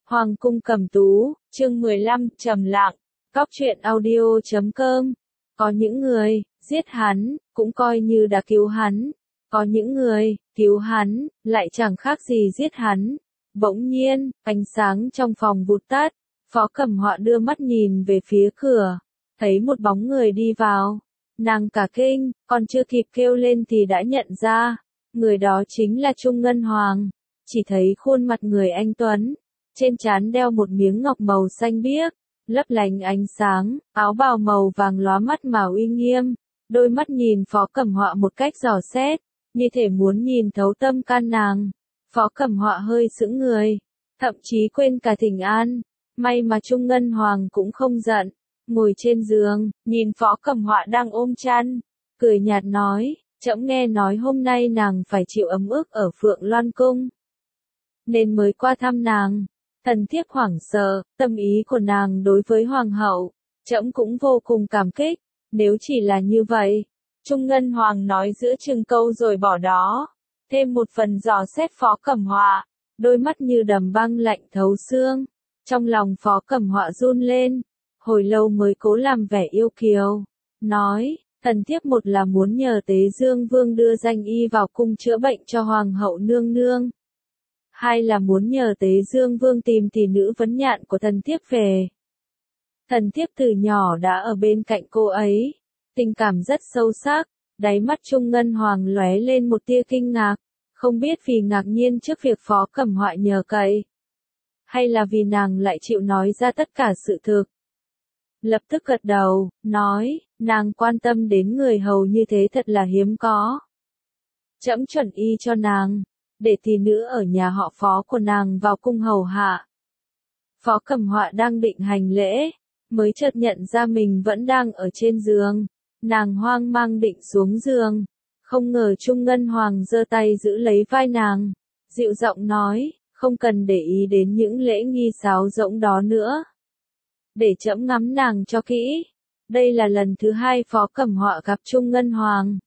Hoàng cung Cẩm Tú, chương 15, trầm lặng, Cóc truyện audio.com. Có những người, giết hắn, cũng coi như đã cứu hắn. Có những người, cứu hắn, lại chẳng khác gì giết hắn. Bỗng nhiên, ánh sáng trong phòng vụt tắt, Phó Cẩm Họa đưa mắt nhìn về phía cửa, thấy một bóng người đi vào. Nàng cả kinh, còn chưa kịp kêu lên thì đã nhận ra, người đó chính là Trung Ngân Hoàng. Chỉ thấy khuôn mặt người anh tuấn, trên trán đeo một miếng ngọc màu xanh biếc, lấp lánh ánh sáng, áo bào màu vàng lóa mắt mà uy nghiêm, đôi mắt nhìn Phó Cẩm Họa một cách dò xét, như thể muốn nhìn thấu tâm can nàng. Phó Cẩm Họa hơi sững người, thậm chí quên cả thỉnh an, may mà Trung Ngân Hoàng cũng không giận, ngồi trên giường, nhìn Phó Cẩm Họa đang ôm chăn, cười nhạt nói, trẫm nghe nói hôm nay nàng phải chịu ấm ức ở Phượng Loan Cung, nên mới qua thăm nàng. Thần thiếp hoảng sợ, tâm ý của nàng đối với hoàng hậu, trẫm cũng vô cùng cảm kích, nếu chỉ là như vậy. Trung Ngân Hoàng nói giữa chừng câu rồi bỏ đó, thêm một phần dò xét Phó Cẩm Họa, đôi mắt như đầm băng lạnh thấu xương. Trong lòng Phó Cẩm Họa run lên, hồi lâu mới cố làm vẻ yêu kiều, nói, thần thiếp một là muốn nhờ Tế Dương Vương đưa danh y vào cung chữa bệnh cho hoàng hậu nương nương. Hai là muốn nhờ Tế Dương Vương tìm tỷ nữ vấn nhạn của thần thiếp về. Thần thiếp từ nhỏ đã ở bên cạnh cô ấy, tình cảm rất sâu sắc, đáy mắt Trung Ngân Hoàng lóe lên một tia kinh ngạc, không biết vì ngạc nhiên trước việc Phó Cẩm Họa nhờ cậy, hay là vì nàng lại chịu nói ra tất cả sự thực. Lập tức gật đầu, nói, nàng quan tâm đến người hầu như thế thật là hiếm có. Trẫm chuẩn y cho nàng, để tỷ nữ ở nhà họ Phó của nàng vào cung hầu hạ. Phó Cẩm Họa đang định hành lễ, mới chợt nhận ra mình vẫn đang ở trên giường, nàng hoang mang định xuống giường, không ngờ Trung Ngân Hoàng giơ tay giữ lấy vai nàng, dịu giọng nói, không cần để ý đến những lễ nghi sáo rỗng đó nữa. Để trẫm ngắm nàng cho kỹ. Đây là lần thứ hai Phó Cẩm Họa gặp Trung Ngân Hoàng.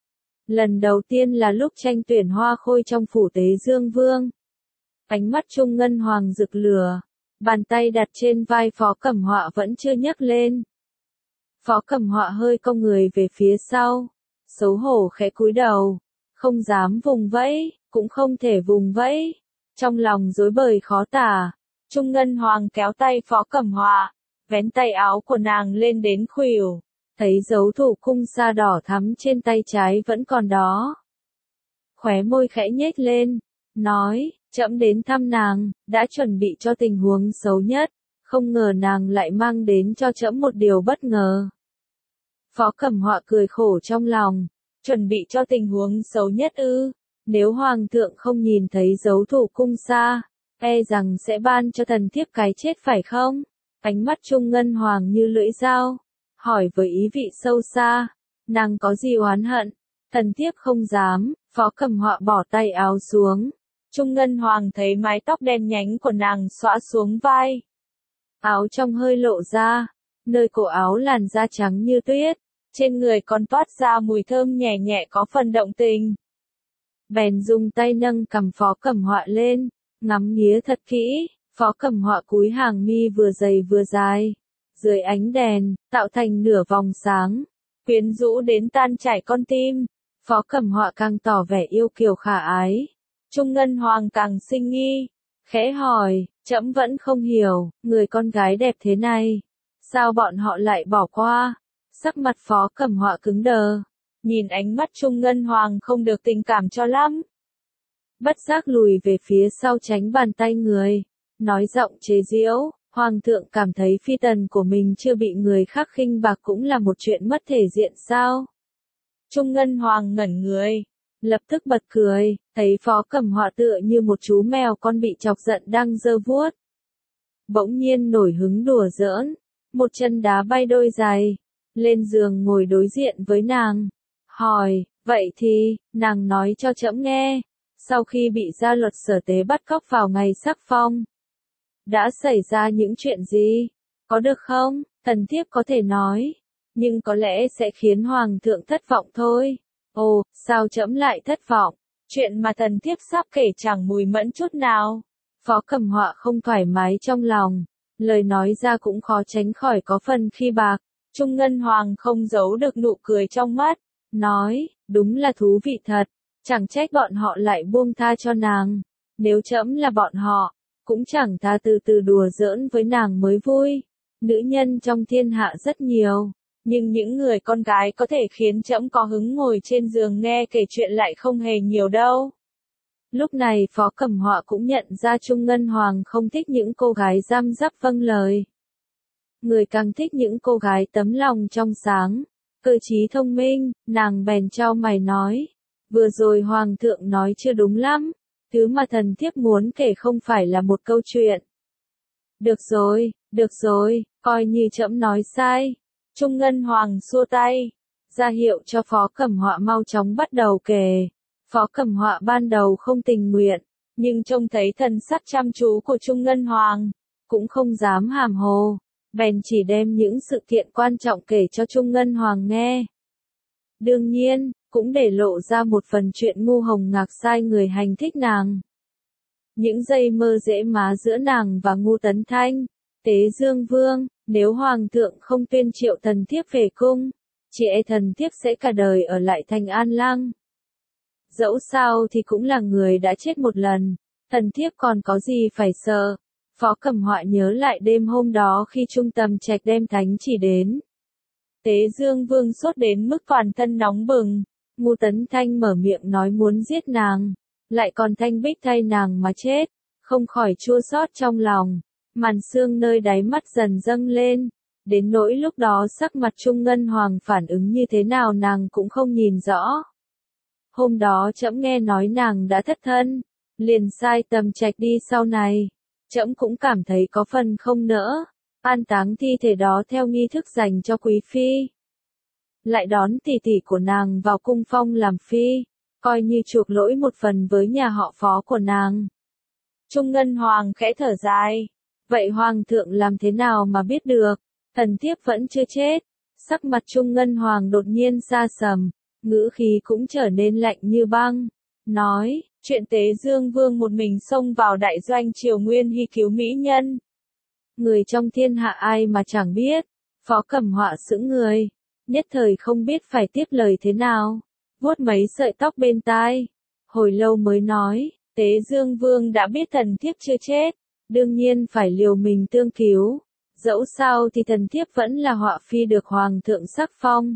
Lần đầu tiên là lúc tranh tuyển hoa khôi trong phủ Tế Dương Vương. Ánh mắt Trung Ngân Hoàng rực lửa, bàn tay đặt trên vai Phó Cẩm Họa vẫn chưa nhấc lên. Phó Cẩm Họa hơi cong người về phía sau, xấu hổ khẽ cúi đầu, không dám vùng vẫy, cũng không thể vùng vẫy, trong lòng rối bời khó tả. Trung Ngân Hoàng kéo tay Phó Cẩm Họa, vén tay áo của nàng lên đến khuỷu, thấy dấu thủ cung sa đỏ thắm trên tay trái vẫn còn đó. Khóe môi khẽ nhếch lên, nói, trẫm đến thăm nàng, đã chuẩn bị cho tình huống xấu nhất, không ngờ nàng lại mang đến cho trẫm một điều bất ngờ. Phó Cẩm Họa cười khổ trong lòng, chuẩn bị cho tình huống xấu nhất ư, nếu hoàng thượng không nhìn thấy dấu thủ cung sa, e rằng sẽ ban cho thần thiếp cái chết phải không? Ánh mắt Trung Ngân Hoàng như lưỡi dao, hỏi với ý vị sâu xa, nàng có gì oán hận? Thần thiếp không dám. Phó Cẩm Họa bỏ tay áo xuống. Trung Ngân Hoàng thấy mái tóc đen nhánh của nàng xõa xuống vai. Áo trong hơi lộ ra, nơi cổ áo làn da trắng như tuyết, trên người còn toát ra mùi thơm nhẹ nhẹ có phần động tình. Bèn dùng tay nâng cằm Phó Cẩm Họa lên, ngắm nghía thật kỹ. Phó Cẩm Họa cúi hàng mi vừa dày vừa dài, dưới ánh đèn, tạo thành nửa vòng sáng, quyến rũ đến tan chảy con tim. Phó Cẩm Họa càng tỏ vẻ yêu kiều khả ái. Trung Ngân Hoàng càng sinh nghi, khẽ hỏi, trẫm vẫn không hiểu, người con gái đẹp thế này, sao bọn họ lại bỏ qua? Sắc mặt Phó Cẩm Họa cứng đờ, nhìn ánh mắt Trung Ngân Hoàng không được tình cảm cho lắm. Bất giác lùi về phía sau tránh bàn tay người, nói giọng chế giễu, Hoàng thượng cảm thấy phi tần của mình chưa bị người khác khinh bạc cũng là một chuyện mất thể diện sao? Trung Ngân Hoàng ngẩn người, lập tức bật cười, thấy Phó Cẩm Họa tựa như một chú mèo con bị chọc giận đang giơ vuốt. Bỗng nhiên nổi hứng đùa giỡn, một chân đá bay đôi giày, lên giường ngồi đối diện với nàng, hỏi, vậy thì, nàng nói cho trẫm nghe, sau khi bị gia luật Sở Tế bắt cóc vào ngày sắc phong, đã xảy ra những chuyện gì, có được không? Thần thiếp có thể nói, nhưng có lẽ sẽ khiến hoàng thượng thất vọng thôi. Ồ, sao trẫm lại thất vọng? Chuyện mà thần thiếp sắp kể chẳng mùi mẫn chút nào. Phó Cẩm Họa không thoải mái trong lòng, lời nói ra cũng khó tránh khỏi có phần khi bạc. Trung Ngân Hoàng không giấu được nụ cười trong mắt, nói, đúng là thú vị thật, chẳng trách bọn họ lại buông tha cho nàng. Nếu trẫm là bọn họ, cũng chẳng tha từ từ đùa giỡn với nàng mới vui. Nữ nhân trong thiên hạ rất nhiều, nhưng những người con gái có thể khiến trẫm có hứng ngồi trên giường nghe kể chuyện lại không hề nhiều đâu. Lúc này Phó Cẩm Họa cũng nhận ra Trung Ngân Hoàng không thích những cô gái răm rắp vâng lời. Người càng thích những cô gái tấm lòng trong sáng, cơ trí thông minh, nàng bèn chau mày nói. Vừa rồi Hoàng thượng nói chưa đúng lắm, thứ mà thần thiếp muốn kể không phải là một câu chuyện. Được rồi, coi như trẫm nói sai. Trung Ngân Hoàng xua tay, ra hiệu cho Phó Cẩm Họa mau chóng bắt đầu kể. Phó Cẩm Họa ban đầu không tình nguyện, nhưng trông thấy thần sắc chăm chú của Trung Ngân Hoàng, cũng không dám hàm hồ, bèn chỉ đem những sự kiện quan trọng kể cho Trung Ngân Hoàng nghe. Đương nhiên, cũng để lộ ra một phần chuyện ngu hồng ngạc sai người hành thích nàng. Những giây mơ dễ má giữa nàng và Ngu Tấn Thanh, Tế Dương Vương, nếu Hoàng thượng không tuyên triệu thần thiếp về cung, chỉ e thần thiếp sẽ cả đời ở lại thành An Lăng. Dẫu sao thì cũng là người đã chết một lần, thần thiếp còn có gì phải sợ. Phó Cẩm Họa nhớ lại đêm hôm đó khi Trung Tầm Trạch đem thánh chỉ đến. Tế Dương Vương sốt đến mức toàn thân nóng bừng, Ngu Tấn Thanh mở miệng nói muốn giết nàng, lại còn Thanh Bích thay nàng mà chết, không khỏi chua xót trong lòng, màn sương nơi đáy mắt dần dâng lên, đến nỗi lúc đó sắc mặt Trung Ngân Hoàng phản ứng như thế nào nàng cũng không nhìn rõ. Hôm đó trẫm nghe nói nàng đã thất thân, liền sai Tầm Trạch đi sau này, trẫm cũng cảm thấy có phần không nỡ, an táng thi thể đó theo nghi thức dành cho quý phi. Lại đón tỷ tỷ của nàng vào cung phong làm phi, coi như chuộc lỗi một phần với nhà họ Phó của nàng. Trung Ngân Hoàng khẽ thở dài, vậy Hoàng thượng làm thế nào mà biết được, thần thiếp vẫn chưa chết. Sắc mặt Trung Ngân Hoàng đột nhiên sa sầm, ngữ khí cũng trở nên lạnh như băng, nói, chuyện Tế Dương Vương một mình xông vào đại doanh Triều Nguyên Hy cứu mỹ nhân. Người trong thiên hạ ai mà chẳng biết. Phó Cẩm Họa sững người, nhất thời không biết phải tiếp lời thế nào, vuốt mấy sợi tóc bên tai, hồi lâu mới nói, Tế Dương Vương đã biết thần thiếp chưa chết, đương nhiên phải liều mình tương cứu, dẫu sao thì thần thiếp vẫn là họa phi được Hoàng thượng sắc phong.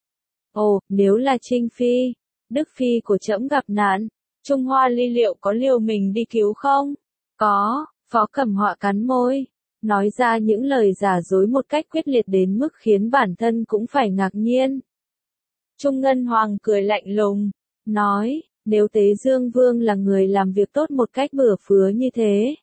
Ồ, nếu là Trinh Phi, Đức Phi của trẫm gặp nạn, Trung Hoa Ly liệu có liều mình đi cứu không? Có, Phó Cẩm Họa cắn môi, nói ra những lời giả dối một cách quyết liệt đến mức khiến bản thân cũng phải ngạc nhiên. Trung Ngân Hoàng cười lạnh lùng, nói, nếu Tế Dương Vương là người làm việc tốt một cách bừa phứa như thế,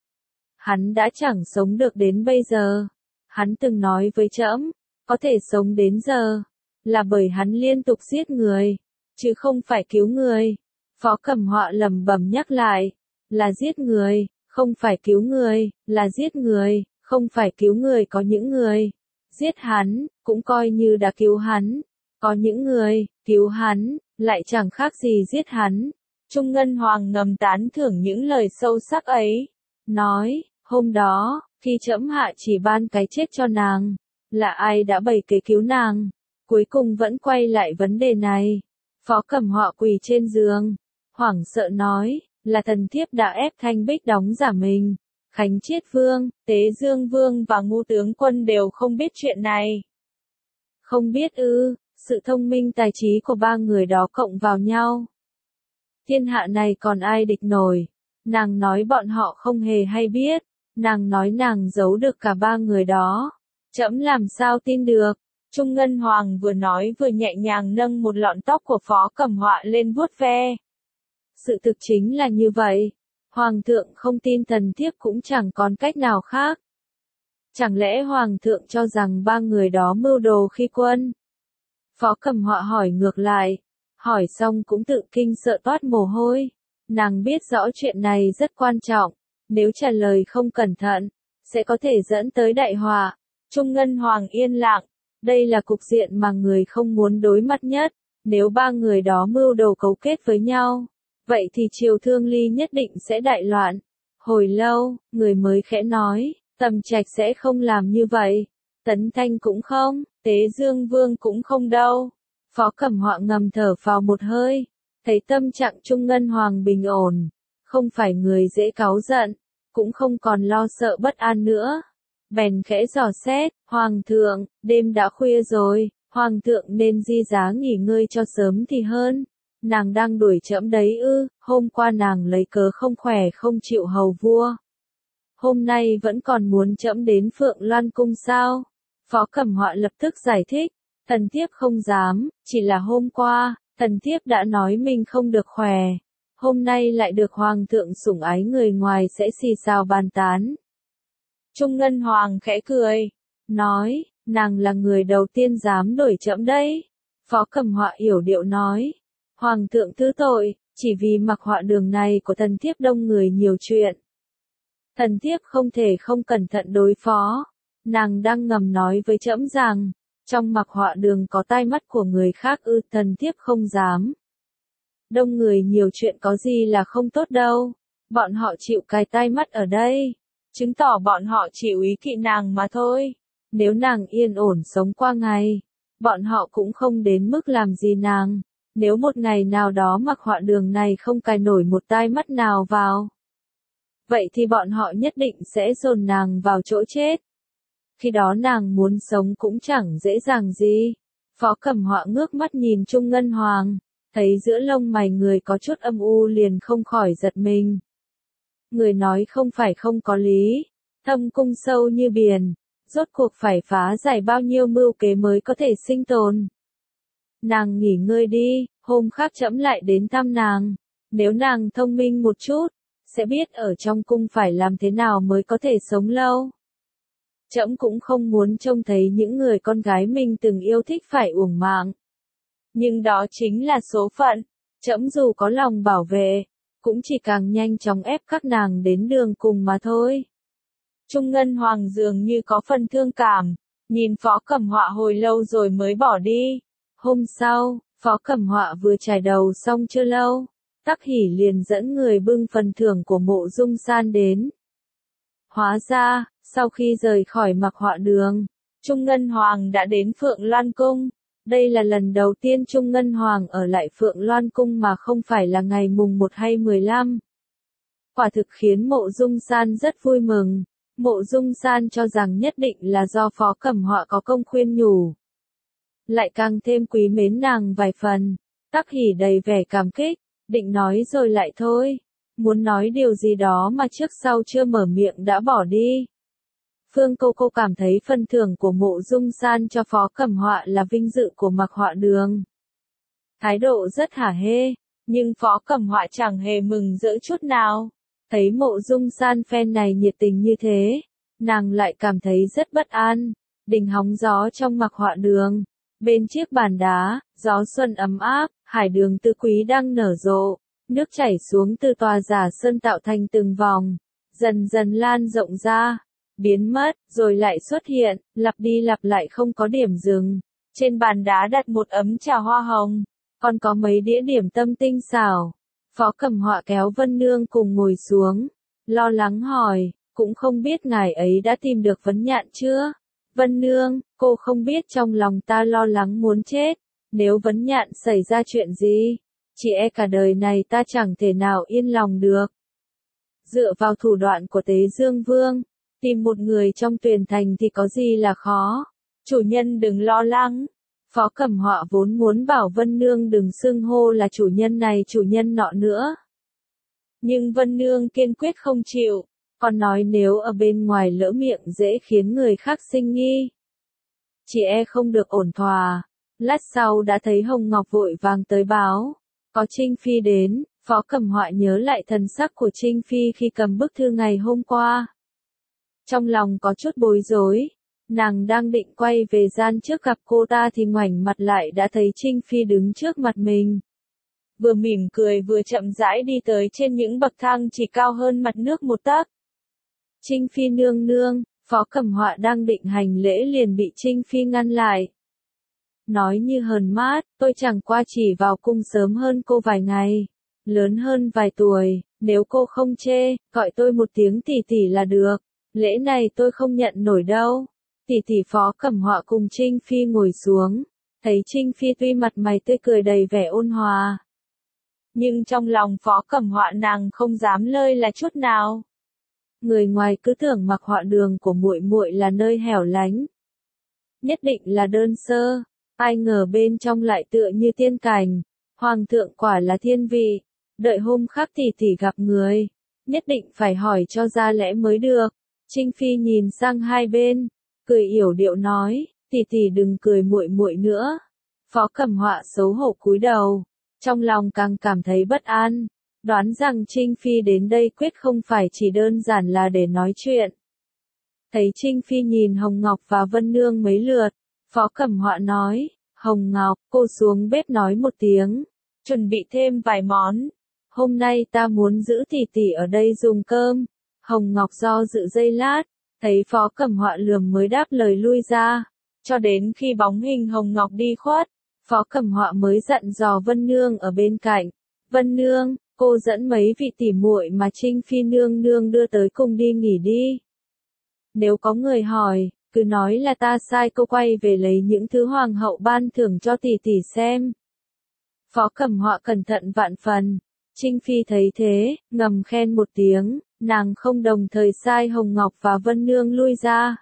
hắn đã chẳng sống được đến bây giờ. Hắn từng nói với trẫm, có thể sống đến giờ, là bởi hắn liên tục giết người, chứ không phải cứu người. Phó Cẩm Họa lẩm bẩm nhắc lại, là giết người, không phải cứu người, là giết người, không phải cứu người. Có những người giết hắn, cũng coi như đã cứu hắn. Có những người cứu hắn, lại chẳng khác gì giết hắn. Trung Ngân Hoàng ngầm tán thưởng những lời sâu sắc ấy, nói, hôm đó, khi trẫm hạ chỉ ban cái chết cho nàng, là ai đã bày kế cứu nàng, cuối cùng vẫn quay lại vấn đề này. Phó Cẩm Họa quỳ trên giường, hoảng sợ nói, là thần thiếp đã ép Thanh Bích đóng giả mình. Khánh Chiết Vương, Tế Dương Vương và Ngu tướng quân đều không biết chuyện này. Không biết ư? Sự thông minh tài trí của ba người đó cộng vào nhau, thiên hạ này còn ai địch nổi. Nàng nói bọn họ không hề hay biết, nàng nói nàng giấu được cả ba người đó, trẫm làm sao tin được. Trung Ngân Hoàng vừa nói vừa nhẹ nhàng nâng một lọn tóc của Phó Cẩm Họa lên vuốt ve. Sự thực chính là như vậy, Hoàng thượng không tin thần thiếp cũng chẳng còn cách nào khác. Chẳng lẽ Hoàng thượng cho rằng ba người đó mưu đồ khi quân? Phó Cẩm Họa hỏi ngược lại, hỏi xong cũng tự kinh sợ toát mồ hôi. Nàng biết rõ chuyện này rất quan trọng, nếu trả lời không cẩn thận, sẽ có thể dẫn tới đại họa. Trung Ngân Hoàng yên lặng, đây là cục diện mà người không muốn đối mặt nhất. Nếu ba người đó mưu đồ cấu kết với nhau, vậy thì Triều Thương Ly nhất định sẽ đại loạn. Hồi lâu, người mới khẽ nói, Tầm Trạch sẽ không làm như vậy. Tấn Thanh cũng không, Tế Dương Vương cũng không đâu. Phó Cẩm Họa ngầm thở phào một hơi, thấy tâm trạng Trung Ngân Hoàng bình ổn, không phải người dễ cáu giận, cũng không còn lo sợ bất an nữa. Bèn khẽ dò xét, Hoàng thượng, đêm đã khuya rồi, Hoàng thượng nên di giá nghỉ ngơi cho sớm thì hơn. Nàng đang đuổi trẫm đấy ư? Hôm qua nàng lấy cớ không khỏe không chịu hầu vua. Hôm nay vẫn còn muốn trẫm đến Phượng Loan Cung sao? Phó Cẩm Họa lập tức giải thích, thần thiếp không dám, chỉ là hôm qua, thần thiếp đã nói mình không được khỏe. Hôm nay lại được Hoàng thượng sủng ái, người ngoài sẽ xì xào bàn tán. Trung Ngân Hoàng khẽ cười, nói, nàng là người đầu tiên dám đuổi trẫm đấy. Phó Cẩm Họa yểu điệu nói, Hoàng thượng thứ tội, chỉ vì mặc họa đường này của thần thiếp đông người nhiều chuyện. Thần thiếp không thể không cẩn thận đối phó. Nàng đang ngầm nói với trẫm rằng, trong mặc họa đường có tai mắt của người khác ư? Thần thiếp không dám. Đông người nhiều chuyện có gì là không tốt đâu. Bọn họ chịu cái tai mắt ở đây, chứng tỏ bọn họ chịu ý kỵ nàng mà thôi. Nếu nàng yên ổn sống qua ngày, bọn họ cũng không đến mức làm gì nàng. Nếu một ngày nào đó mặc họa đường này không cài nổi một tai mắt nào vào, vậy thì bọn họ nhất định sẽ dồn nàng vào chỗ chết. Khi đó nàng muốn sống cũng chẳng dễ dàng gì. Phó Cẩm Họa ngước mắt nhìn Trung Ngân Hoàng, thấy giữa lông mày người có chút âm u liền không khỏi giật mình. Người nói không phải không có lý, thâm cung sâu như biển, rốt cuộc phải phá giải bao nhiêu mưu kế mới có thể sinh tồn. Nàng nghỉ ngơi đi, hôm khác trẫm lại đến thăm nàng. Nếu nàng thông minh một chút, sẽ biết ở trong cung phải làm thế nào mới có thể sống lâu. Trẫm cũng không muốn trông thấy những người con gái mình từng yêu thích phải uổng mạng. Nhưng đó chính là số phận. Trẫm dù có lòng bảo vệ, cũng chỉ càng nhanh chóng ép các nàng đến đường cùng mà thôi. Trung Ngân Hoàng dường như có phần thương cảm, nhìn Phó Cẩm Họa hồi lâu rồi mới bỏ đi. Hôm sau, Phó Cẩm Họa vừa chải đầu xong chưa lâu, Tắc Hỷ liền dẫn người bưng phần thưởng của Mộ Dung San đến. Hóa ra, sau khi rời khỏi mặc họa đường, Trung Ngân Hoàng đã đến Phượng Loan Cung. Đây là lần đầu tiên Trung Ngân Hoàng ở lại Phượng Loan Cung mà không phải là ngày mùng 1 hay 15. Quả thực khiến Mộ Dung San rất vui mừng. Mộ Dung San cho rằng nhất định là do Phó Cẩm Họa có công khuyên nhủ, lại càng thêm quý mến nàng vài phần. Tắc Hỷ đầy vẻ cảm kích, định nói rồi lại thôi, muốn nói điều gì đó mà trước sau chưa mở miệng đã bỏ đi. Phương cô cảm thấy phần thưởng của Mộ Dung San cho Phó Cẩm Họa là vinh dự của mặc họa đường. Thái độ rất hả hê, nhưng Phó Cẩm Họa chẳng hề mừng rỡ chút nào. Thấy Mộ Dung San phen này nhiệt tình như thế, nàng lại cảm thấy rất bất an. Đình hóng gió trong mặc họa đường, bên chiếc bàn đá, gió xuân ấm áp, hải đường tứ quý đang nở rộ, nước chảy xuống từ tòa giả sơn tạo thành từng vòng, dần dần lan rộng ra, biến mất, rồi lại xuất hiện, lặp đi lặp lại không có điểm dừng. Trên bàn đá đặt một ấm trà hoa hồng, còn có mấy đĩa điểm tâm tinh xảo. Phó Cẩm Họa kéo Vân Nương cùng ngồi xuống, lo lắng hỏi, cũng không biết ngài ấy đã tìm được Vấn Nhạn chưa? Vân Nương, cô không biết trong lòng ta lo lắng muốn chết, nếu Vấn Nhạn xảy ra chuyện gì, chỉ e cả đời này ta chẳng thể nào yên lòng được. Dựa vào thủ đoạn của Tế Dương Vương, tìm một người trong Tuyền Thành thì có gì là khó. Chủ nhân đừng lo lắng. Phó Cẩm Họa vốn muốn bảo Vân Nương đừng xưng hô là chủ nhân này chủ nhân nọ nữa. Nhưng Vân Nương kiên quyết không chịu, còn nói nếu ở bên ngoài lỡ miệng dễ khiến người khác sinh nghi. Chỉ e không được ổn thỏa. Lát sau đã thấy Hồng Ngọc vội vàng tới báo, có Trinh Phi đến. Phó Cẩm Họa nhớ lại thần sắc của Trinh Phi khi cầm bức thư ngày hôm qua. Trong lòng có chút bối rối, nàng đang định quay về gian trước gặp cô ta thì ngoảnh mặt lại đã thấy Trinh Phi đứng trước mặt mình. Vừa mỉm cười vừa chậm rãi đi tới trên những bậc thang chỉ cao hơn mặt nước một tấc. Trinh Phi nương nương, Phó Cẩm Họa đang định hành lễ liền bị Trinh Phi ngăn lại. Nói như hờn mát, tôi chẳng qua chỉ vào cung sớm hơn cô vài ngày. lớn hơn vài tuổi, nếu cô không chê, gọi tôi một tiếng tỷ tỷ là được, lễ này tôi không nhận nổi đâu. Tỷ tỷ Phó Cẩm Họa cùng Trinh Phi ngồi xuống, thấy Trinh Phi tuy mặt mày tươi cười đầy vẻ ôn hòa, nhưng trong lòng Phó Cẩm Họa nàng không dám lơi là chút nào. Người ngoài cứ tưởng mặc họa đường của muội muội là nơi hẻo lánh, nhất định là đơn sơ, ai ngờ bên trong lại tựa như tiên cảnh, hoàng thượng quả là thiên vị, đợi hôm khác tỷ tỷ gặp người, nhất định phải hỏi cho ra lẽ mới được. Trinh Phi nhìn sang hai bên, cười yểu điệu nói, tỷ tỷ đừng cười muội muội nữa. Phó Cẩm Họa xấu hổ cúi đầu, trong lòng càng cảm thấy bất an, đoán rằng Trinh Phi đến đây quyết không phải chỉ đơn giản là để nói chuyện. Thấy Trinh Phi nhìn Hồng Ngọc và Vân Nương mấy lượt, Phó Cẩm Họa nói, Hồng Ngọc, cô xuống bếp nói một tiếng, chuẩn bị thêm vài món. Hôm nay ta muốn giữ tỷ tỷ ở đây dùng cơm. Hồng Ngọc do dự giây lát, thấy Phó Cẩm Họa lườm mới đáp lời lui ra. Cho đến khi bóng hình Hồng Ngọc đi khuất, Phó Cẩm Họa mới dặn dò Vân Nương ở bên cạnh. Vân Nương, cô dẫn mấy vị tỷ muội mà Trinh Phi nương nương đưa tới cùng đi nghỉ đi. Nếu có người hỏi, cứ nói là ta sai cô quay về lấy những thứ hoàng hậu ban thưởng cho tỷ tỷ xem. Phó Cẩm Họa cẩn thận vạn phần. Trinh Phi thấy thế, ngầm khen một tiếng, nàng không đồng thời sai Hồng Ngọc và Vân Nương lui ra.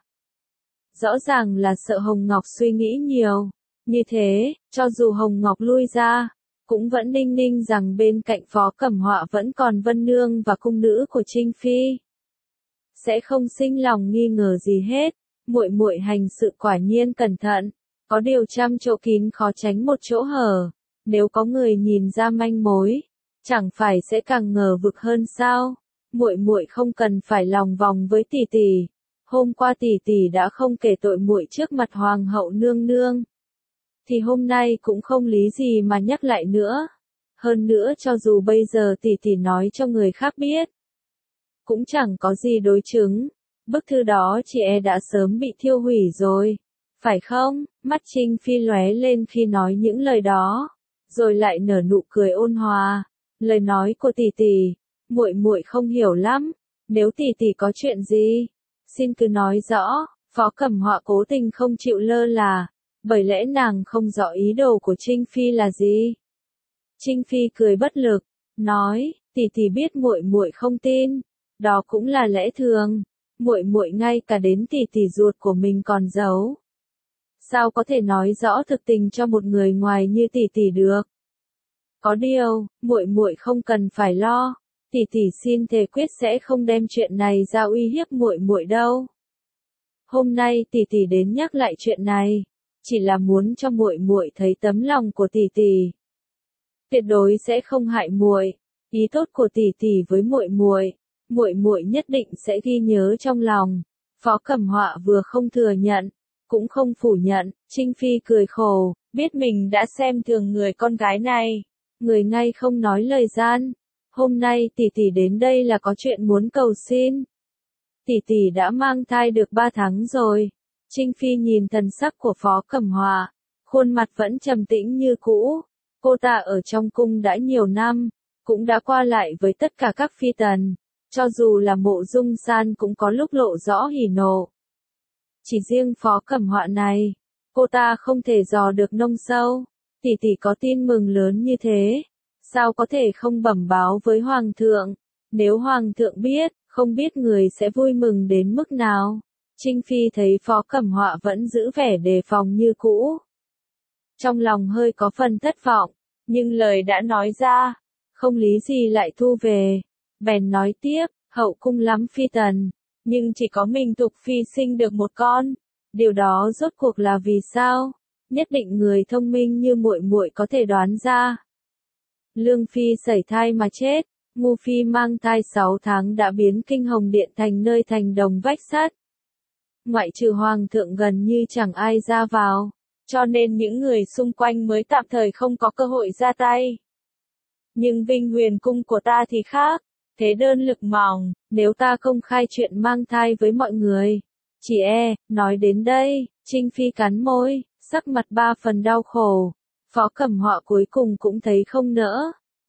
Rõ ràng là sợ Hồng Ngọc suy nghĩ nhiều. Như thế, cho dù Hồng Ngọc lui ra, cũng vẫn đinh ninh rằng bên cạnh Phó Cẩm Họa vẫn còn Vân Nương và cung nữ của Trinh Phi. Sẽ không sinh lòng nghi ngờ gì hết, muội muội hành sự quả nhiên cẩn thận, có điều trăm chỗ kín khó tránh một chỗ hở, nếu có người nhìn ra manh mối, chẳng phải sẽ càng ngờ vực hơn sao? Muội muội không cần phải lòng vòng với tỷ tỷ. Hôm qua tỷ tỷ đã không kể tội muội trước mặt hoàng hậu nương nương, thì hôm nay cũng không lý gì mà nhắc lại nữa. Hơn nữa cho dù bây giờ tỷ tỷ nói cho người khác biết, cũng chẳng có gì đối chứng. Bức thư đó chị đã sớm bị thiêu hủy rồi, phải không? Mắt Trinh Phi lóe lên khi nói những lời đó, rồi lại nở nụ cười ôn hòa. Lời nói của tỷ tỷ, muội muội không hiểu lắm, nếu tỷ tỷ có chuyện gì, xin cứ nói rõ. Phó Cẩm Họa cố tình không chịu lơ là, bởi lẽ nàng không rõ ý đồ của Trinh Phi là gì. Trinh Phi cười bất lực, nói, tỷ tỷ biết muội muội không tin, đó cũng là lẽ thường, muội muội ngay cả đến tỷ tỷ ruột của mình còn giấu. Sao có thể nói rõ thực tình cho một người ngoài như tỷ tỷ được? Có điều, muội muội không cần phải lo, tỷ tỷ xin thề quyết sẽ không đem chuyện này ra uy hiếp muội muội đâu. Hôm nay tỷ tỷ đến nhắc lại chuyện này, chỉ là muốn cho muội muội thấy tấm lòng của tỷ tỷ. Tuyệt đối sẽ không hại muội, ý tốt của tỷ tỷ với muội muội nhất định sẽ ghi nhớ trong lòng. Phó Cẩm Họa vừa không thừa nhận, cũng không phủ nhận. Trinh Phi cười khổ, biết mình đã xem thường người con gái này, người ngay không nói lời gian. Hôm nay tỷ tỷ đến đây là có chuyện muốn cầu xin. Tỷ tỷ đã mang thai được 3 tháng rồi. Trinh Phi nhìn thần sắc của Phó Cẩm Họa, khuôn mặt vẫn trầm tĩnh như cũ. Cô ta ở trong cung đã nhiều năm, cũng đã qua lại với tất cả các phi tần, cho dù là Mộ Dung San cũng có lúc lộ rõ hỉ nộ. Chỉ riêng Phó Cẩm Họa này, cô ta không thể dò được nông sâu. Tỷ tỷ có tin mừng lớn như thế, sao có thể không bẩm báo với Hoàng thượng? Nếu Hoàng thượng biết, không biết người sẽ vui mừng đến mức nào. Trinh Phi thấy Phó Cẩm Họa vẫn giữ vẻ đề phòng như cũ, trong lòng hơi có phần thất vọng, nhưng lời đã nói ra, không lý gì lại thu về. Bèn nói tiếp, hậu cung lắm phi tần, nhưng chỉ có mình Thục Phi sinh được một con. Điều đó rốt cuộc là vì sao? Nhất định người thông minh như muội muội có thể đoán ra. Lương Phi sảy thai mà chết, Ngu Phi mang thai 6 tháng đã biến Kinh Hồng Điện thành nơi thành đồng vách sắt. Ngoại trừ Hoàng thượng gần như chẳng ai ra vào, cho nên những người xung quanh mới tạm thời không có cơ hội ra tay. Nhưng Vinh Huyền Cung của ta thì khác, thế đơn lực mỏng, nếu ta công khai chuyện mang thai với mọi người. Chỉ nói đến đây, Trinh Phi cắn môi, sắc mặt 3 phần đau khổ. Phó Cẩm Họa cuối cùng cũng thấy không nỡ.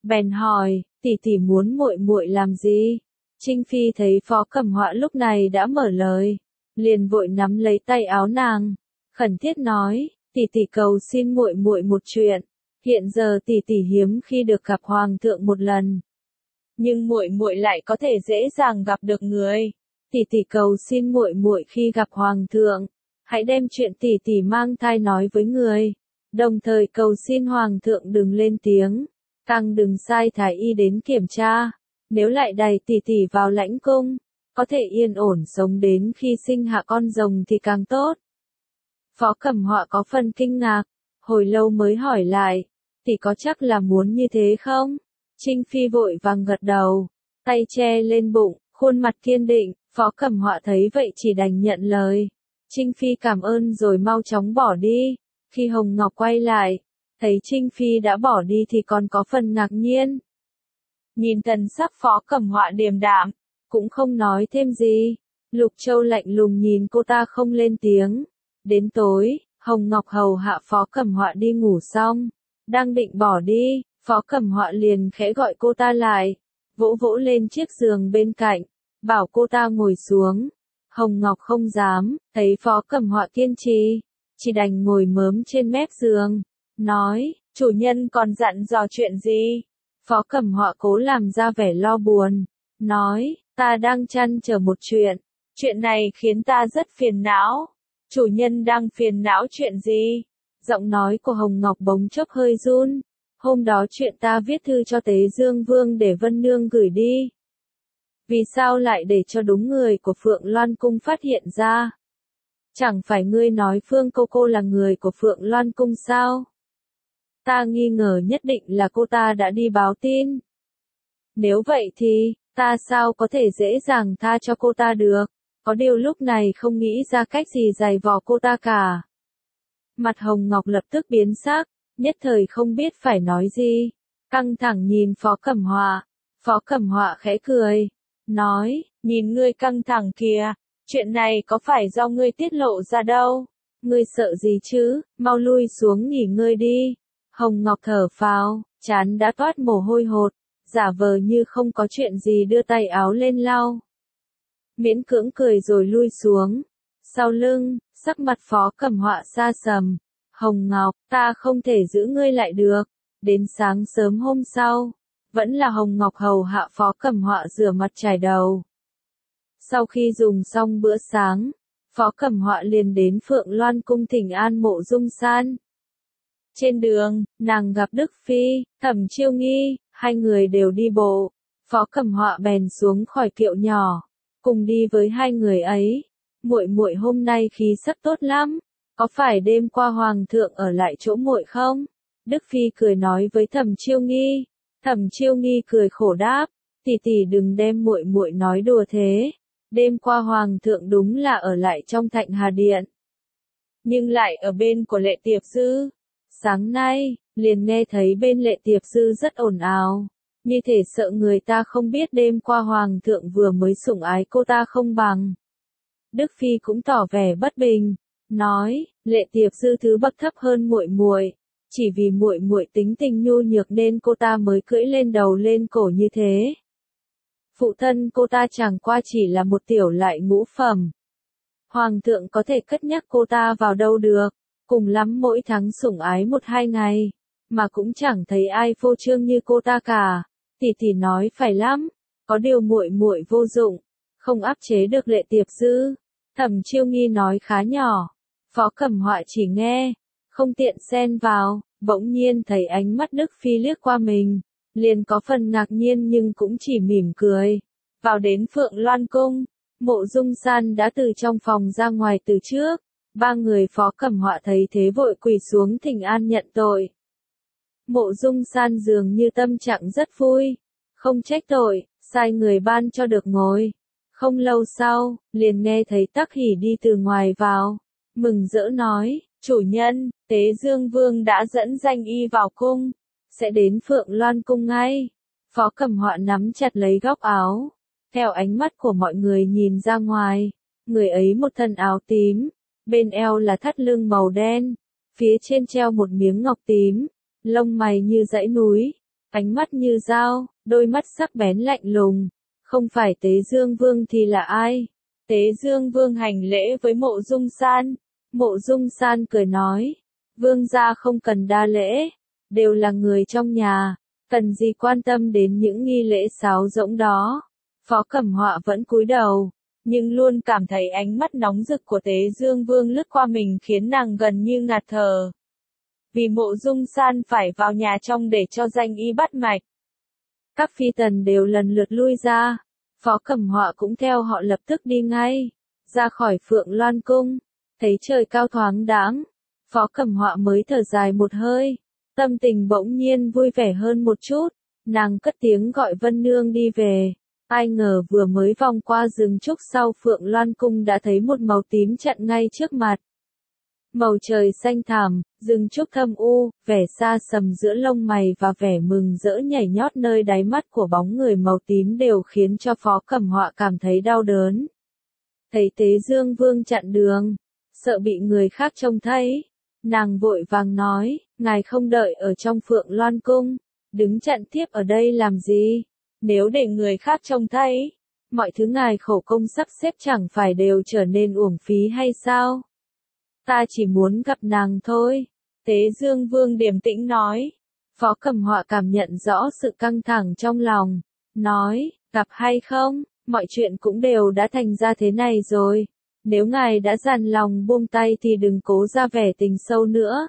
bèn hỏi, tỷ tỷ muốn muội muội làm gì? Trinh Phi thấy Phó Cẩm Họa lúc này đã mở lời, liền vội nắm lấy tay áo nàng, khẩn thiết nói, tỷ tỷ cầu xin muội muội một chuyện, hiện giờ tỷ tỷ hiếm khi được gặp hoàng thượng một lần, nhưng muội muội lại có thể dễ dàng gặp được người. Tỷ tỷ cầu xin muội muội khi gặp hoàng thượng, hãy đem chuyện tỷ tỷ mang thai nói với người, đồng thời cầu xin hoàng thượng đừng lên tiếng, càng đừng sai thái y đến kiểm tra, nếu lại đày tỷ tỷ vào lãnh cung, có thể yên ổn sống đến khi sinh hạ con rồng thì càng tốt. Phó Cẩm Họa có phần kinh ngạc, hồi lâu mới hỏi lại, tỷ có chắc là muốn như thế không? Trinh Phi vội vàng gật đầu, tay che lên bụng, khuôn mặt kiên định. Phó Cẩm Họa thấy vậy chỉ đành nhận lời. Trinh Phi cảm ơn rồi mau chóng bỏ đi. Khi Hồng Ngọc quay lại, thấy Trinh Phi đã bỏ đi thì còn có phần ngạc nhiên. Nhìn thần sắc Phó Cẩm Họa điềm đạm, cũng không nói thêm gì. Lục Châu lạnh lùng nhìn cô ta không lên tiếng. Đến tối, Hồng Ngọc hầu hạ Phó Cẩm Họa đi ngủ xong, đang định bỏ đi, Phó Cẩm Họa liền khẽ gọi cô ta lại, vỗ vỗ lên chiếc giường bên cạnh, bảo cô ta ngồi xuống. Hồng Ngọc không dám, thấy Phó Cẩm Họa kiên trì, chỉ đành ngồi mớm trên mép giường, nói, chủ nhân còn dặn dò chuyện gì? Phó Cẩm Họa cố làm ra vẻ lo buồn, nói, ta đang trăn trở một chuyện này khiến ta rất phiền não. Chủ nhân đang phiền não chuyện gì? Giọng nói của Hồng Ngọc bỗng chốc hơi run. Hôm đó chuyện ta viết thư cho Tế Dương Vương để Vân Nương gửi đi. Vì sao lại để cho đúng người của Phượng Loan Cung phát hiện ra? Chẳng phải ngươi nói Phương cô là người của Phượng Loan Cung sao? Ta nghi ngờ nhất định là cô ta đã đi báo tin. Nếu vậy thì, ta sao có thể dễ dàng tha cho cô ta được? Có điều lúc này không nghĩ ra cách gì giày vò cô ta cả. Mặt Hồng Ngọc lập tức biến sắc, nhất thời không biết phải nói gì. Căng thẳng nhìn Phó Cẩm Họa. Phó Cẩm Họa khẽ cười, nói, nhìn ngươi căng thẳng kìa, chuyện này có phải do ngươi tiết lộ ra đâu? Ngươi sợ gì chứ, mau lui xuống nghỉ ngơi đi. Hồng Ngọc thở phào, trán đã toát mồ hôi hột, giả vờ như không có chuyện gì đưa tay áo lên lau. Miễn cưỡng cười rồi lui xuống. Sau lưng, sắc mặt Phó Cẩm Họa xa sầm. Hồng Ngọc, ta không thể giữ ngươi lại được. Đến sáng sớm hôm sau, vẫn là Hồng Ngọc hầu hạ Phó Cẩm Họa rửa mặt chải đầu. Sau khi dùng xong bữa sáng, Phó Cẩm Họa liền đến Phượng Loan Cung thỉnh an Mộ Dung San. Trên đường, nàng gặp Đức Phi, Thẩm Chiêu Nghi, hai người đều đi bộ. Phó Cẩm Họa bèn xuống khỏi kiệu nhỏ, cùng đi với hai người ấy. Muội muội hôm nay khí sắc tốt lắm, có phải đêm qua hoàng thượng ở lại chỗ muội không? Đức Phi cười nói với Thẩm Chiêu Nghi. Thẩm Chiêu Nghi cười khổ đáp, tỷ tỷ đừng đem muội muội nói đùa thế. Đêm qua hoàng thượng đúng là ở lại trong Thạnh Hà Điện, nhưng lại ở bên của Lệ Tiệp Dư. Sáng nay, liền nghe thấy bên Lệ Tiệp Dư rất ồn ào, như thể sợ người ta không biết đêm qua hoàng thượng vừa mới sủng ái cô ta không bằng. Đức Phi cũng tỏ vẻ bất bình, nói, Lệ Tiệp Dư thứ bậc thấp hơn muội muội, chỉ vì muội muội tính tình nhu nhược nên cô ta mới cưỡi lên đầu lên cổ như thế. Phụ thân cô ta chẳng qua chỉ là một tiểu lại ngũ phẩm. Hoàng thượng có thể cất nhắc cô ta vào đâu được, cùng lắm mỗi tháng sủng ái 1-2 ngày, mà cũng chẳng thấy ai phô trương như cô ta cả. Tỷ tỷ nói phải lắm, có điều muội muội vô dụng, không áp chế được Lệ Tiệp Dư. Thẩm Chiêu Nghi nói khá nhỏ, Phó Cẩm Họa chỉ nghe, không tiện xen vào, bỗng nhiên thấy ánh mắt Đức Phi liếc qua mình, liền có phần ngạc nhiên nhưng cũng chỉ mỉm cười. Vào đến Phượng Loan Cung, Mộ Dung San đã từ trong phòng ra ngoài từ trước. Ba người Phó Cẩm Họa thấy thế vội quỳ xuống thỉnh an nhận tội. Mộ Dung San dường như tâm trạng rất vui, không trách tội, sai người ban cho được ngồi. Không lâu sau, liền nghe thấy Tắc Hỷ đi từ ngoài vào, mừng rỡ nói, chủ nhân, Tế Dương Vương đã dẫn danh y vào cung, sẽ đến Phượng Loan Cung ngay. Phó Cẩm Họa nắm chặt lấy góc áo, theo ánh mắt của mọi người nhìn ra ngoài, người ấy một thân áo tím, bên eo là thắt lưng màu đen, phía trên treo một miếng ngọc tím, lông mày như dãy núi, ánh mắt như dao, đôi mắt sắc bén lạnh lùng. Không phải Tế Dương Vương thì là ai? Tế Dương Vương hành lễ với Mộ Dung San. Mộ Dung San cười nói, Vương gia không cần đa lễ, đều là người trong nhà, cần gì quan tâm đến những nghi lễ sáo rỗng đó. Phó Cẩm Họa vẫn cúi đầu, nhưng luôn cảm thấy ánh mắt nóng rực của Tế Dương Vương lướt qua mình khiến nàng gần như ngạt thở. Vì Mộ Dung San phải vào nhà trong để cho danh y bắt mạch. Các phi tần đều lần lượt lui ra, Phó Cẩm Họa cũng theo họ lập tức đi ngay, ra khỏi Phượng Loan Cung, thấy trời cao thoáng đãng, Phó Cẩm Họa mới thở dài một hơi, tâm tình bỗng nhiên vui vẻ hơn một chút, nàng cất tiếng gọi Vân Nương đi về. Ai ngờ vừa mới vòng qua rừng trúc sau Phượng Loan Cung đã thấy một màu tím chặn ngay trước mặt. Màu trời xanh thẳm, rừng trúc thâm u, vẻ xa sầm giữa lông mày và vẻ mừng rỡ nhảy nhót nơi đáy mắt của bóng người màu tím đều khiến cho Phó Cẩm Họa cảm thấy đau đớn. Thấy Tế Dương Vương chặn đường, sợ bị người khác trông thấy, nàng vội vàng nói, ngài không đợi ở trong Phượng Loan Cung, đứng chặn tiếp ở đây làm gì? Nếu để người khác trông thấy, mọi thứ ngài khổ công sắp xếp chẳng phải đều trở nên uổng phí hay sao? Ta chỉ muốn gặp nàng thôi. Tế Dương Vương điềm tĩnh nói. Phó Cẩm Họa cảm nhận rõ sự căng thẳng trong lòng. Nói, gặp hay không, mọi chuyện cũng đều đã thành ra thế này rồi. Nếu ngài đã dằn lòng buông tay thì đừng cố ra vẻ tình sâu nữa.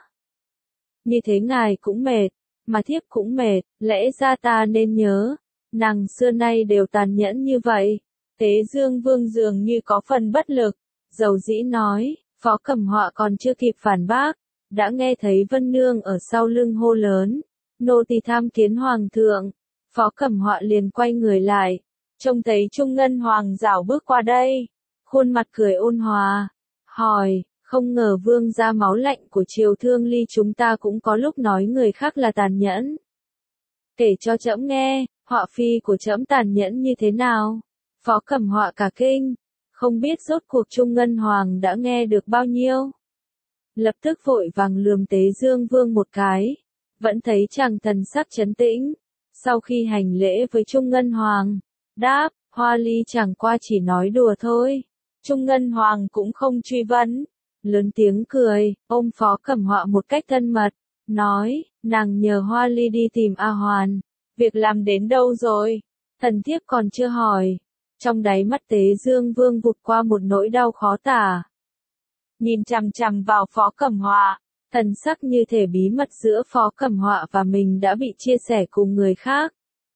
Như thế ngài cũng mệt, mà thiếp cũng mệt, lẽ ra ta nên nhớ. Nàng xưa nay đều tàn nhẫn như vậy. Tế Dương Vương dường như có phần bất lực. Dầu dĩ nói, Phó Cẩm Họa còn chưa kịp phản bác, đã nghe thấy Vân Nương ở sau lưng hô lớn, nô tỳ tham kiến Hoàng thượng. Phó Cẩm Họa liền quay người lại, trông thấy Trung Ngân Hoàng rảo bước qua đây, khuôn mặt cười ôn hòa, hỏi, không ngờ vương gia máu lạnh của Triều Thương Ly chúng ta cũng có lúc nói người khác là tàn nhẫn. Kể cho trẫm nghe, họa phi của trẫm tàn nhẫn như thế nào? Phó Cẩm Họa cả kinh, không biết rốt cuộc Trung Ngân Hoàng đã nghe được bao nhiêu. Lập tức vội vàng lườm Tế Dương Vương một cái, vẫn thấy chàng thần sắc trấn tĩnh. Sau khi hành lễ với Trung Ngân Hoàng, đáp, Hoa Ly chẳng qua chỉ nói đùa thôi. Trung Ngân Hoàng cũng không truy vấn, lớn tiếng cười, ôm Phó Cẩm Họa một cách thân mật, nói, nàng nhờ Hoa Ly đi tìm A Hoàn, việc làm đến đâu rồi? Thần thiếp còn chưa hỏi. Trong đáy mắt Tế Dương Vương vụt qua một nỗi đau khó tả. Nhìn chằm chằm vào Phó Cẩm Họa, thần sắc như thể bí mật giữa Phó Cẩm Họa và mình đã bị chia sẻ cùng người khác.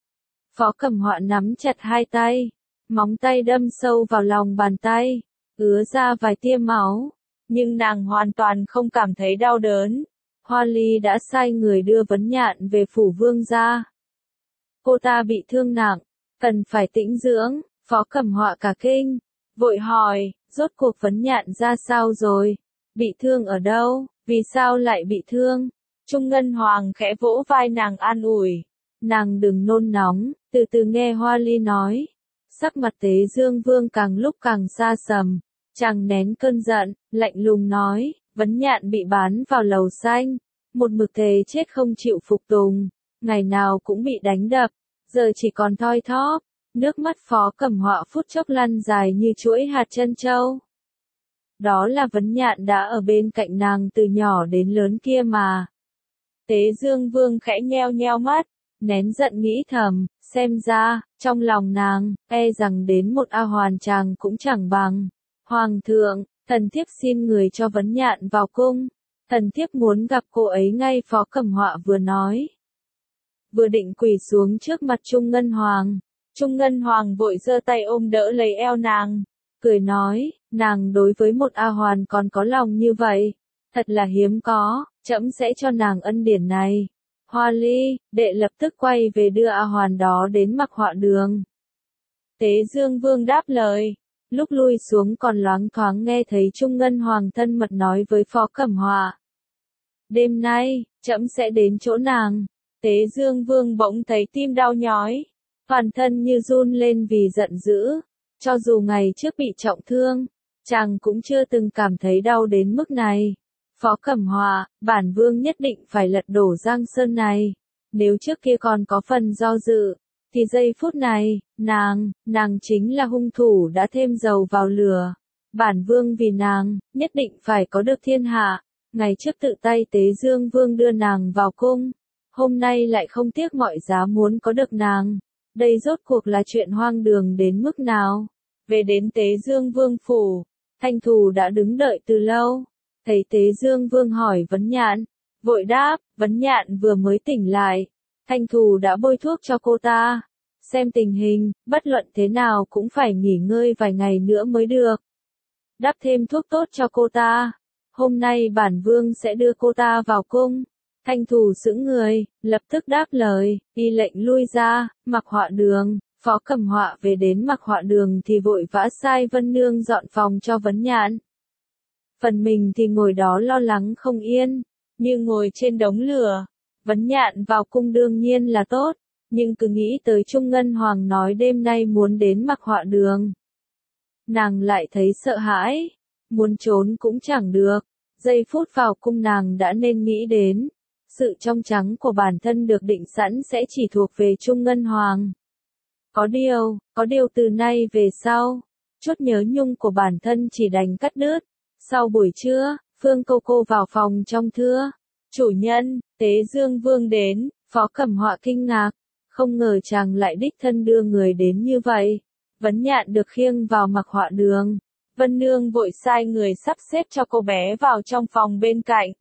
Phó Cẩm Họa nắm chặt hai tay, móng tay đâm sâu vào lòng bàn tay, ứa ra vài tia máu, nhưng nàng hoàn toàn không cảm thấy đau đớn. Hoa Ly đã sai người đưa Vấn Nhạn về phủ vương gia. Cô ta bị thương nặng, cần phải tĩnh dưỡng. Phó Cẩm Họa cả kinh, vội hỏi, rốt cuộc Vấn Nhạn ra sao rồi? Bị thương ở đâu? Vì sao lại bị thương? Trung Ngân Hoàng khẽ vỗ vai nàng an ủi. Nàng đừng nôn nóng, từ từ nghe Hoa Ly nói. Sắc mặt Tế Dương Vương càng lúc càng xa sầm. Chàng nén cơn giận, lạnh lùng nói, Vấn Nhạn bị bán vào lầu xanh. Một mực thề chết không chịu phục tùng. Ngày nào cũng bị đánh đập. Giờ chỉ còn thoi thóp. Nước mắt Phó Cẩm Họa phút chốc lăn dài như chuỗi hạt trân châu. Đó là Vấn Nhạn đã ở bên cạnh nàng từ nhỏ đến lớn kia mà. Tế Dương Vương khẽ nheo nheo mắt, nén giận nghĩ thầm, xem ra, trong lòng nàng, e rằng đến một A Hoàn chàng cũng chẳng bằng. Hoàng thượng, thần thiếp xin người cho Vấn Nhạn vào cung. Thần thiếp muốn gặp cô ấy ngay. Phó Cẩm Họa vừa nói, vừa định quỳ xuống trước mặt Trung Ngân Hoàng. Trung Ngân Hoàng vội giơ tay ôm đỡ lấy eo nàng, cười nói, nàng đối với một A Hoàn còn có lòng như vậy, thật là hiếm có, trẫm sẽ cho nàng ân điển này. Hoa Ly, đệ lập tức quay về đưa A Hoàn đó đến Mặc Họa Đường. Tế Dương Vương đáp lời, lúc lui xuống còn loáng thoáng nghe thấy Trung Ngân Hoàng thân mật nói với Phó Cẩm Họa. Đêm nay, trẫm sẽ đến chỗ nàng. Tế Dương Vương bỗng thấy tim đau nhói. Toàn thân như run lên vì giận dữ, cho dù ngày trước bị trọng thương, chàng cũng chưa từng cảm thấy đau đến mức này. Phó Cẩm Họa, bản vương nhất định phải lật đổ Giang Sơn này. Nếu trước kia còn có phần do dự, thì giây phút này, nàng chính là hung thủ đã thêm dầu vào lửa. Bản vương vì nàng, nhất định phải có được thiên hạ. Ngày trước tự tay Tế Dương Vương đưa nàng vào cung, hôm nay lại không tiếc mọi giá muốn có được nàng. Đây rốt cuộc là chuyện hoang đường đến mức nào? Về đến Tế Dương Vương phủ, Thanh Thù đã đứng đợi từ lâu. Thấy Tế Dương Vương hỏi Vấn Nhạn, vội đáp, Vấn Nhạn vừa mới tỉnh lại. Thanh Thù đã bôi thuốc cho cô ta. Xem tình hình, bất luận thế nào cũng phải nghỉ ngơi vài ngày nữa mới được. Đắp thêm thuốc tốt cho cô ta. Hôm nay bản vương sẽ đưa cô ta vào cung. Thanh Thù sững người, lập tức đáp lời, y lệnh lui ra, Mặc Họa Đường. Phó Cẩm Họa về đến Mặc Họa Đường thì vội vã sai Vân Nương dọn phòng cho Vấn Nhạn. Phần mình thì ngồi đó lo lắng không yên, như ngồi trên đống lửa. Vấn Nhạn vào cung đương nhiên là tốt, nhưng cứ nghĩ tới Trung Ngân Hoàng nói đêm nay muốn đến Mặc Họa Đường. Nàng lại thấy sợ hãi, muốn trốn cũng chẳng được. Giây phút vào cung nàng đã nên nghĩ đến, sự trong trắng của bản thân được định sẵn sẽ chỉ thuộc về Trung Ngân Hoàng. Có điều từ nay về sau, chút nhớ nhung của bản thân chỉ đành cắt đứt. Sau buổi trưa, Phương cô vào phòng trong thưa, chủ nhân, Tế Dương Vương đến. Phó Cẩm Họa kinh ngạc, không ngờ chàng lại đích thân đưa người đến như vậy. Vấn Nhạn được khiêng vào Mặc Họa Đường. Vân Nương vội sai người sắp xếp cho cô bé vào trong phòng bên cạnh.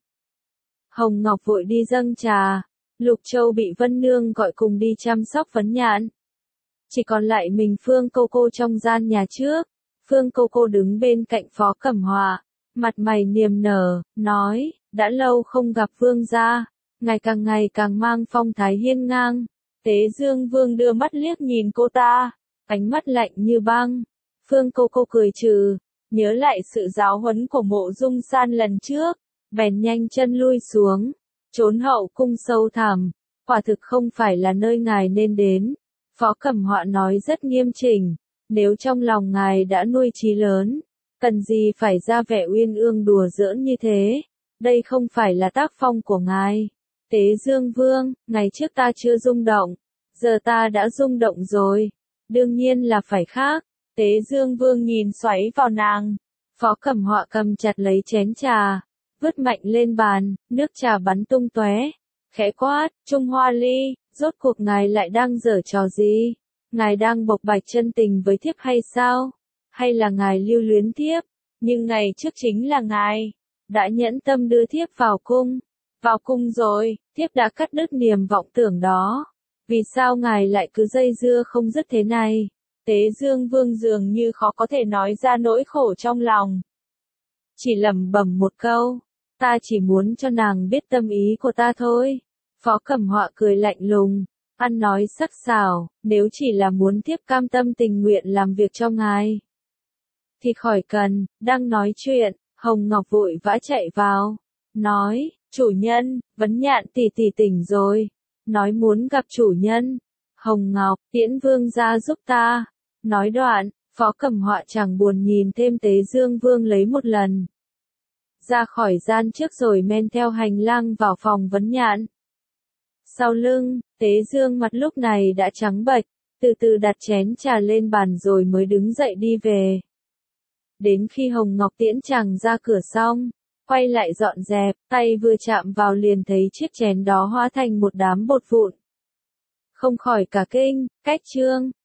Hồng Ngọc vội đi dâng trà. Lục Châu bị Vân Nương gọi cùng đi chăm sóc Vấn Nhạn. Chỉ còn lại mình Phương cô trong gian nhà trước. Phương cô đứng bên cạnh Phó Cẩm Họa, mặt mày niềm nở, nói, đã lâu không gặp vương gia, ngày càng mang phong thái hiên ngang. Tế Dương Vương đưa mắt liếc nhìn cô ta, ánh mắt lạnh như băng. Phương cô cười trừ, nhớ lại sự giáo huấn của Mộ Dung San lần trước, bèn nhanh chân lui xuống, trốn hậu cung sâu thẳm, quả thực không phải là nơi ngài nên đến. Phó Cẩm Họa nói rất nghiêm chỉnh, nếu trong lòng ngài đã nuôi chí lớn, cần gì phải ra vẻ uyên ương đùa giỡn như thế, đây không phải là tác phong của ngài. Tế Dương Vương, ngày trước ta chưa rung động, giờ ta đã rung động rồi, đương nhiên là phải khác. Tế Dương Vương nhìn xoáy vào nàng, Phó Cẩm Họa cầm chặt lấy chén trà, vứt mạnh lên bàn, nước trà bắn tung tóe, khẽ quát, Trung Hoa Ly, rốt cuộc ngài lại đang giở trò gì? Ngài đang bộc bạch chân tình với thiếp hay sao? Hay là ngài lưu luyến thiếp? Nhưng ngày trước chính là ngài đã nhẫn tâm đưa thiếp vào cung. Vào cung rồi, thiếp đã cắt đứt niềm vọng tưởng đó. Vì sao ngài lại cứ dây dưa không dứt thế này? Tế Dương Vương dường như khó có thể nói ra nỗi khổ trong lòng. Chỉ lẩm bẩm một câu, ta chỉ muốn cho nàng biết tâm ý của ta thôi. Phó Cẩm Họa cười lạnh lùng, ăn nói sắc sảo, nếu chỉ là muốn thiếp cam tâm tình nguyện làm việc cho ngài, thì khỏi cần. Đang nói chuyện, Hồng Ngọc vội vã chạy vào, nói, chủ nhân, Vấn Nhạn tỷ tỷ tỉnh rồi, nói muốn gặp chủ nhân. Hồng Ngọc, tiễn vương ra giúp ta. Nói đoạn, Phó Cẩm Họa chẳng buồn nhìn thêm Tế Dương Vương lấy một lần. Ra khỏi gian trước rồi men theo hành lang vào phòng Vấn Nhạn. Sau lưng, Tế Dương mặt lúc này đã trắng bệch, từ từ đặt chén trà lên bàn rồi mới đứng dậy đi về. Đến khi Hồng Ngọc tiễn chàng ra cửa xong, quay lại dọn dẹp, tay vừa chạm vào liền thấy chiếc chén đó hóa thành một đám bột vụn. Không khỏi cả kinh, cách chương.